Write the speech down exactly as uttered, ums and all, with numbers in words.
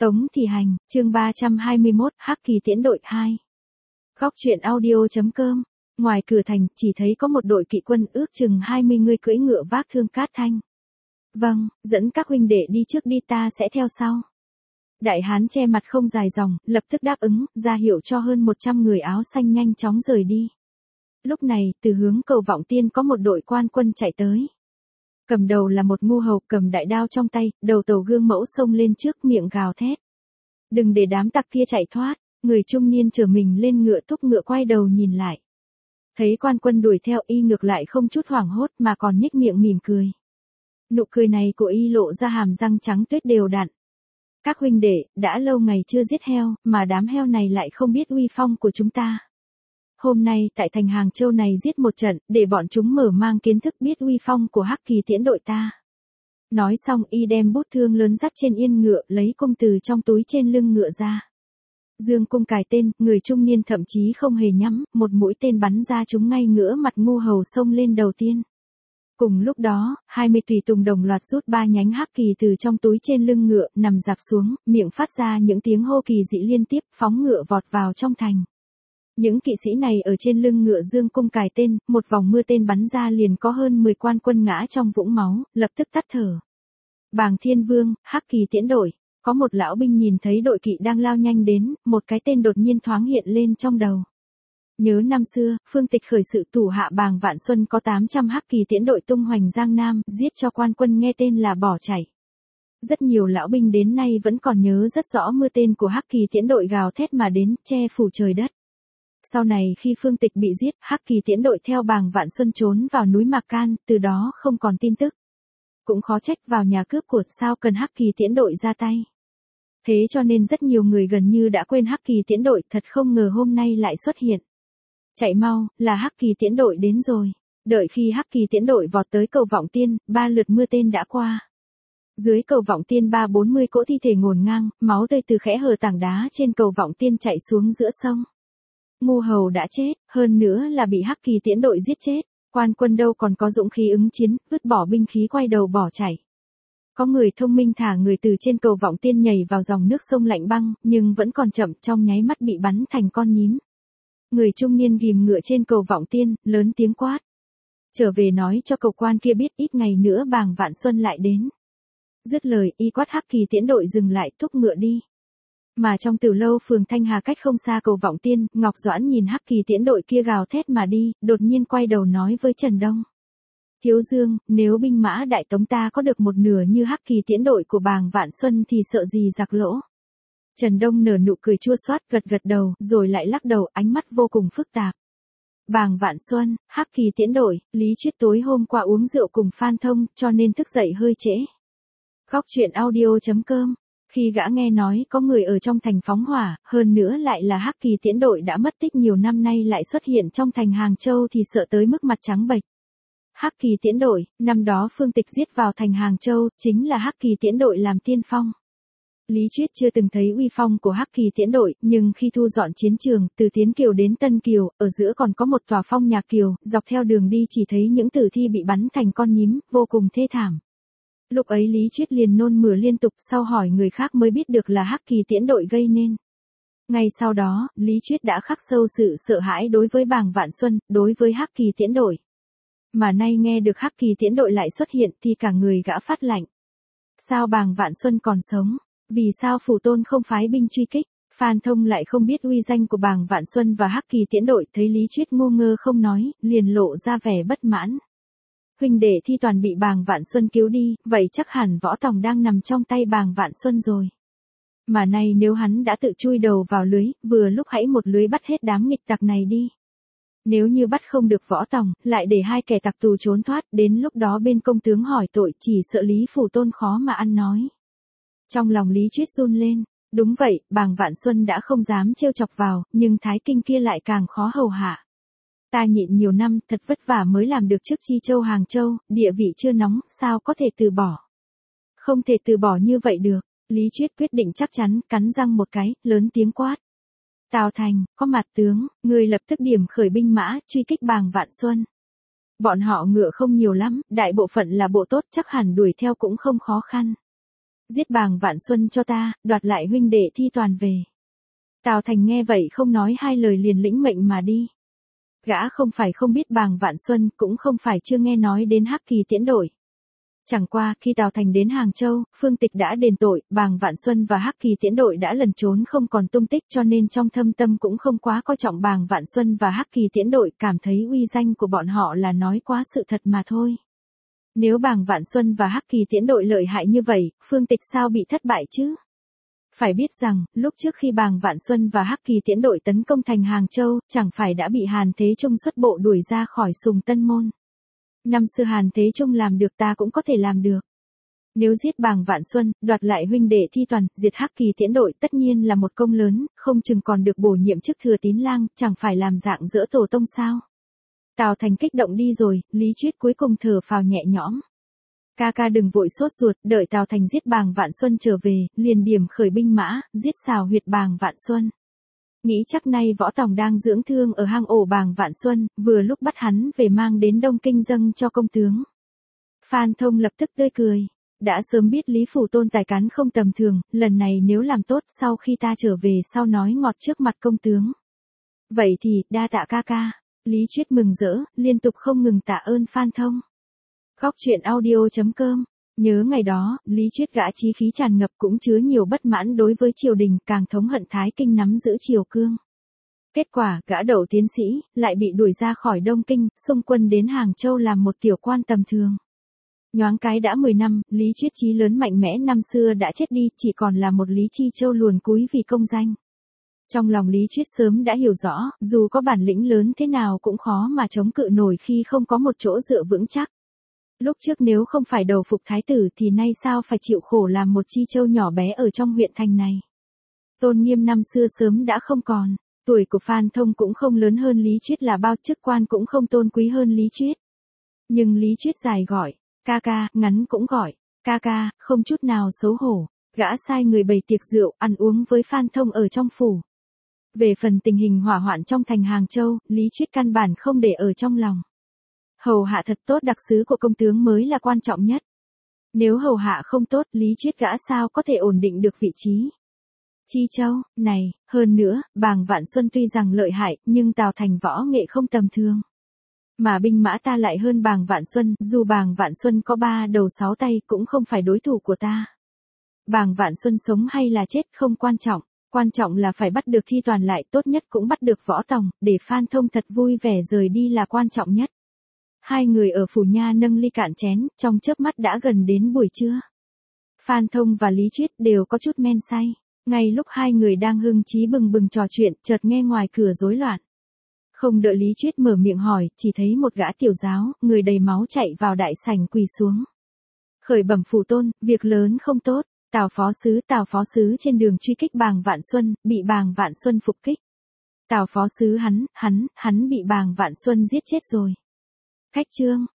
Tống Thị Hành, chương ba trăm hai mươi mốt, Hắc Kỳ tiễn đội hai. Góc truyện audio.com. Ngoài cửa thành, chỉ thấy có một đội kỵ quân ước chừng hai mươi người cưỡi ngựa vác thương cát thanh. Vâng, dẫn các huynh đệ đi trước đi, ta sẽ theo sau. Đại hán che mặt không dài dòng, lập tức đáp ứng, ra hiệu cho hơn một trăm người áo xanh nhanh chóng rời đi. Lúc này, từ hướng Cầu Vọng Tiên có một đội quan quân chạy tới. Cầm đầu là một ngu hầu cầm đại đao trong tay, đầu tàu gương mẫu xông lên trước, miệng gào thét. Đừng để đám tặc kia chạy thoát. Người trung niên chở mình lên ngựa thúc ngựa quay đầu nhìn lại. Thấy quan quân đuổi theo, y ngược lại không chút hoảng hốt mà còn nhếch miệng mỉm cười. Nụ cười này của y lộ ra hàm răng trắng tuyết đều đặn. Các huynh đệ, đã lâu ngày chưa giết heo, mà đám heo này lại không biết uy phong của chúng ta. Hôm nay tại thành Hàng Châu này giết một trận, để bọn chúng mở mang kiến thức biết uy phong của Hắc Kỳ tiễn đội ta. Nói xong y đem bút thương lớn dắt trên yên ngựa, lấy cung từ trong túi trên lưng ngựa ra. Dương cung cài tên, người trung niên thậm chí không hề nhắm, một mũi tên bắn ra trúng ngay ngửa mặt ngu hầu xông lên đầu tiên. Cùng lúc đó, hai mươi tùy tùng đồng loạt rút ba nhánh hắc kỳ từ trong túi trên lưng ngựa, nằm dạp xuống, miệng phát ra những tiếng hô kỳ dị liên tiếp, phóng ngựa vọt vào trong thành. Những kỵ sĩ này ở trên lưng ngựa dương cung cài tên, một vòng mưa tên bắn ra liền có hơn mười quan quân ngã trong vũng máu, lập tức tắt thở. Bàng Thiên Vương, Hắc Kỳ tiễn đội. Có một lão binh nhìn thấy đội kỵ đang lao nhanh đến, một cái tên đột nhiên thoáng hiện lên trong đầu. Nhớ năm xưa, Phương Tịch khởi sự thủ hạ Bàng Vạn Xuân có tám trăm Hắc Kỳ tiễn đội tung hoành Giang Nam, giết cho quan quân nghe tên là bỏ chạy. Rất nhiều lão binh đến nay vẫn còn nhớ rất rõ mưa tên của Hắc Kỳ tiễn đội gào thét mà đến, che phủ trời đất. Sau này khi Phương Tịch bị giết, Hắc Kỳ tiễn đội theo Bàng Vạn Xuân trốn vào núi Mạc Can, từ đó không còn tin tức. Cũng khó trách vào nhà cướp của, sao cần Hắc Kỳ tiễn đội ra tay. Thế cho nên rất nhiều người gần như đã quên Hắc Kỳ tiễn đội, thật không ngờ hôm nay lại xuất hiện. Chạy mau, là Hắc Kỳ tiễn đội đến rồi. Đợi khi Hắc Kỳ tiễn đội vọt tới Cầu Vọng Tiên, ba lượt mưa tên đã qua. Dưới Cầu Vọng Tiên ba bốn mươi cỗ thi thể ngổn ngang, máu tươi từ khẽ hở tảng đá trên Cầu Vọng Tiên chảy xuống giữa sông. Ngu hầu đã chết, hơn nữa là bị Hắc Kỳ tiễn đội giết chết. Quan quân đâu còn có dũng khí ứng chiến, vứt bỏ binh khí quay đầu bỏ chạy. Có người thông minh thả người từ trên Cầu Vọng Tiên nhảy vào dòng nước sông lạnh băng, nhưng vẫn còn chậm, trong nháy mắt bị bắn thành con nhím. Người trung niên ghim ngựa trên Cầu Vọng Tiên, lớn tiếng quát. Trở về nói cho cầu quan kia biết ít ngày nữa Bàng Vạn Xuân lại đến. Dứt lời, y quát Hắc Kỳ tiễn đội dừng lại, thúc ngựa đi. Mà trong Tử Lâu phường Thanh Hà cách không xa Cầu Vọng Tiên, Ngọc Doãn nhìn Hắc Kỳ tiễn đội kia gào thét mà đi, đột nhiên quay đầu nói với Trần Đông. Thiếu Dương, nếu binh mã đại tống ta có được một nửa như Hắc Kỳ tiễn đội của Bàng Vạn Xuân thì sợ gì giặc lỗ. Trần Đông nở nụ cười chua xót, gật gật đầu, rồi lại lắc đầu, ánh mắt vô cùng phức tạp. Bàng Vạn Xuân, Hắc Kỳ tiễn đội, Lý Triết tối hôm qua uống rượu cùng Phan Thông, cho nên thức dậy hơi trễ. Góc truyện audio.com. Khi gã nghe nói có người ở trong thành phóng hỏa, hơn nữa lại là Hắc Kỳ tiễn đội đã mất tích nhiều năm nay lại xuất hiện trong thành Hàng Châu thì sợ tới mức mặt trắng bệch. Hắc Kỳ tiễn đội, năm đó Phương Tịch giết vào thành Hàng Châu, chính là Hắc Kỳ tiễn đội làm tiên phong. Lý Triết chưa từng thấy uy phong của Hắc Kỳ tiễn đội, nhưng khi thu dọn chiến trường, từ Tiến Kiều đến Tân Kiều, ở giữa còn có một tòa phong nhạc kiều, dọc theo đường đi chỉ thấy những tử thi bị bắn thành con nhím, vô cùng thê thảm. Lúc ấy Lý Triết liền nôn mửa liên tục, sau hỏi người khác mới biết được là Hắc Kỳ tiễn đội gây nên. Ngay sau đó, Lý Triết đã khắc sâu sự sợ hãi đối với Bàng Vạn Xuân, đối với Hắc Kỳ tiễn đội. Mà nay nghe được Hắc Kỳ tiễn đội lại xuất hiện thì cả người gã phát lạnh. Sao Bàng Vạn Xuân còn sống? Vì sao phủ tôn không phái binh truy kích? Phan Thông lại không biết uy danh của Bàng Vạn Xuân và Hắc Kỳ tiễn đội, thấy Lý Triết ngu ngơ không nói, liền lộ ra vẻ bất mãn. Huynh đệ thi toàn bị Bàng Vạn Xuân cứu đi, vậy chắc hẳn võ tòng đang nằm trong tay Bàng Vạn Xuân rồi. Mà nay nếu hắn đã tự chui đầu vào lưới, vừa lúc hãy một lưới bắt hết đám nghịch tặc này đi. Nếu như bắt không được võ tòng, lại để hai kẻ tặc tù trốn thoát, đến lúc đó bên công tướng hỏi tội chỉ sợ Lý phủ tôn khó mà ăn nói. Trong lòng Lý Triết run lên, đúng vậy, Bàng Vạn Xuân đã không dám trêu chọc vào, nhưng Thái Kinh kia lại càng khó hầu hạ. Ta nhịn nhiều năm, thật vất vả mới làm được trước Chi Châu Hàng Châu, địa vị chưa nóng, sao có thể từ bỏ. Không thể từ bỏ như vậy được, Lý Triết quyết định chắc chắn, cắn răng một cái, lớn tiếng quát. Tào Thành, có mặt tướng, người lập tức điểm khởi binh mã, truy kích Bàng Vạn Xuân. Bọn họ ngựa không nhiều lắm, đại bộ phận là bộ tốt, chắc hẳn đuổi theo cũng không khó khăn. Giết Bàng Vạn Xuân cho ta, đoạt lại huynh đệ Thi Toàn về. Tào Thành nghe vậy không nói hai lời liền lĩnh mệnh mà đi. Gã không phải không biết Bàng Vạn Xuân, cũng không phải chưa nghe nói đến Hắc Kỳ Tiễn đội. Chẳng qua, khi Tào Thành đến Hàng Châu, Phương Tịch đã đền tội, Bàng Vạn Xuân và Hắc Kỳ Tiễn đội đã lẩn trốn không còn tung tích, cho nên trong thâm tâm cũng không quá coi trọng Bàng Vạn Xuân và Hắc Kỳ Tiễn đội, cảm thấy uy danh của bọn họ là nói quá sự thật mà thôi. Nếu Bàng Vạn Xuân và Hắc Kỳ Tiễn đội lợi hại như vậy, Phương Tịch sao bị thất bại chứ? Phải biết rằng, lúc trước khi Bàng Vạn Xuân và Hắc Kỳ Tiễn đội tấn công thành Hàng Châu, chẳng phải đã bị Hàn Thế Trung xuất bộ đuổi ra khỏi Sùng Tân Môn. Năm xưa Hàn Thế Trung làm được ta cũng có thể làm được. Nếu giết Bàng Vạn Xuân, đoạt lại huynh đệ Thi Toàn, diệt Hắc Kỳ Tiễn đội tất nhiên là một công lớn, không chừng còn được bổ nhiệm chức thừa tín lang, chẳng phải làm dạng dỡ tổ tông sao. Tào Thành kích động đi rồi, Lý Chuyết cuối cùng thở phào nhẹ nhõm. Ca ca đừng vội sốt ruột, đợi Tào Thành giết Bàng Vạn Xuân trở về, liền điểm khởi binh mã, giết xào huyệt Bàng Vạn Xuân. Nghĩ chắc nay Võ Tòng đang dưỡng thương ở hang ổ Bàng Vạn Xuân, vừa lúc bắt hắn về mang đến Đông Kinh dâng cho công tướng. Phan Thông lập tức tươi cười. Đã sớm biết Lý Phủ Tôn tài cán không tầm thường, lần này nếu làm tốt sau khi ta trở về sau nói ngọt trước mặt công tướng. Vậy thì, đa tạ ca ca. Lý Chuyết mừng rỡ, liên tục không ngừng tạ ơn Phan Thông. Góc truyện audio chấm com. Nhớ ngày đó, Lý Chuyết gã chí khí tràn ngập cũng chứa nhiều bất mãn đối với triều đình, càng thống hận Thái Kinh nắm giữ triều cương. Kết quả, gã đậu tiến sĩ, lại bị đuổi ra khỏi Đông Kinh, xung quân đến Hàng Châu làm một tiểu quan tầm thường. Nhoáng cái đã mười năm, Lý Chuyết chí lớn mạnh mẽ năm xưa đã chết đi, chỉ còn là một Lý Chi Châu luồn cúi vì công danh. Trong lòng Lý Chuyết sớm đã hiểu rõ, dù có bản lĩnh lớn thế nào cũng khó mà chống cự nổi khi không có một chỗ dựa vững chắc. Lúc trước nếu không phải đầu phục thái tử thì nay sao phải chịu khổ làm một Chi Châu nhỏ bé ở trong huyện thành này. Tôn nghiêm năm xưa sớm đã không còn, tuổi của Phan Thông cũng không lớn hơn Lý Chuyết là bao, chức quan cũng không tôn quý hơn Lý Chuyết. Nhưng Lý Chuyết dài gọi, ca ca, ngắn cũng gọi, ca ca, không chút nào xấu hổ, gã sai người bày tiệc rượu, ăn uống với Phan Thông ở trong phủ. Về phần tình hình hỏa hoạn trong thành Hàng Châu, Lý Chuyết căn bản không để ở trong lòng. Hầu hạ thật tốt đặc sứ của công tướng mới là quan trọng nhất. Nếu hầu hạ không tốt, Lý Chuyết gã sao có thể ổn định được vị trí. Chi Châu, này, hơn nữa, Bàng Vạn Xuân tuy rằng lợi hại, nhưng Tào Thành võ nghệ không tầm thường. Mà binh mã ta lại hơn Bàng Vạn Xuân, dù Bàng Vạn Xuân có ba đầu sáu tay cũng không phải đối thủ của ta. Bàng Vạn Xuân sống hay là chết không quan trọng, quan trọng là phải bắt được Thi Toàn lại, tốt nhất cũng bắt được Võ Tòng, để Phan Thông thật vui vẻ rời đi là quan trọng nhất. Hai người ở phủ nha nâng ly cạn chén, trong chớp mắt đã gần đến buổi trưa. Phan Thông và Lý Chuyết đều có chút men say. Ngay lúc hai người đang hưng chí bừng bừng trò chuyện, chợt nghe ngoài cửa rối loạn. Không đợi Lý Chuyết mở miệng hỏi, chỉ thấy một gã tiểu giáo, người đầy máu chạy vào đại sảnh quỳ xuống. Khởi bẩm phủ tôn, việc lớn không tốt, Tào phó sứ, Tào phó sứ trên đường truy kích Bàng Vạn Xuân, bị Bàng Vạn Xuân phục kích. Tào phó sứ hắn, hắn, hắn bị Bàng Vạn Xuân giết chết rồi. Khách trương,